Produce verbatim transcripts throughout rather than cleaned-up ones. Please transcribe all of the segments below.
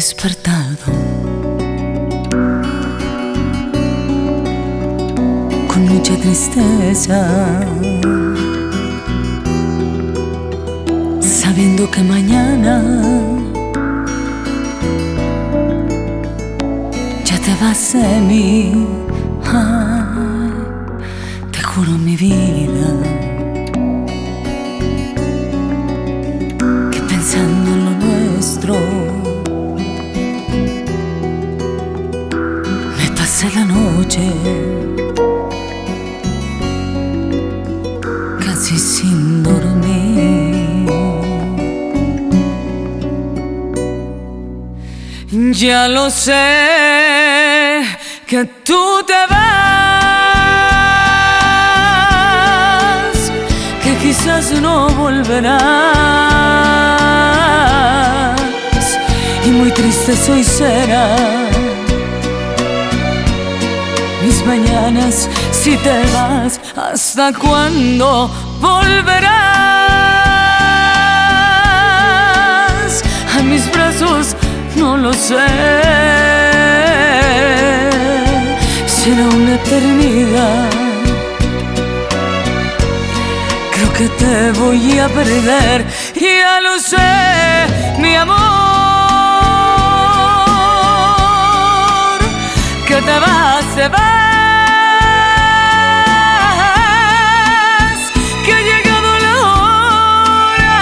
despertado con mucha tristeza, sabiendo que mañana ya te vas de mí. Ay, te juro mi vida que pensando en lo nuestro me pasé la noche casi sin dormir. Ya lo sé que tú te vas, que quizás no volverás, y muy triste soy será mis mañanas si te vas. ¿Hasta cuándo volverás a mis brazos? No lo sé, será una eternidad. Creo que te voy a perder, ya lo sé, mi amor, que te vas, te vas, que ha llegado la hora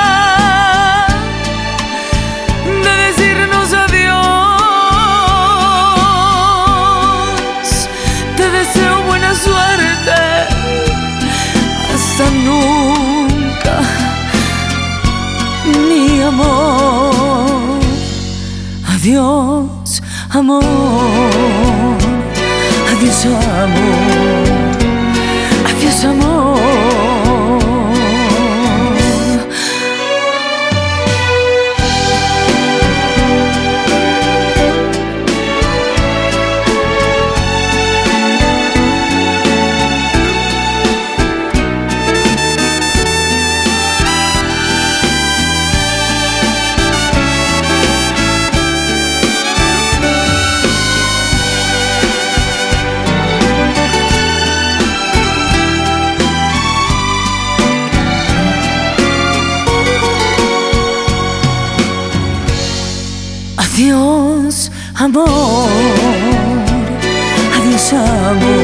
de decirnos adiós. Te deseo buena suerte, hasta nunca, mi amor. Adiós, amor. Adiós, amor. Adiós, amor. Adiós, amor. Adiós, amor.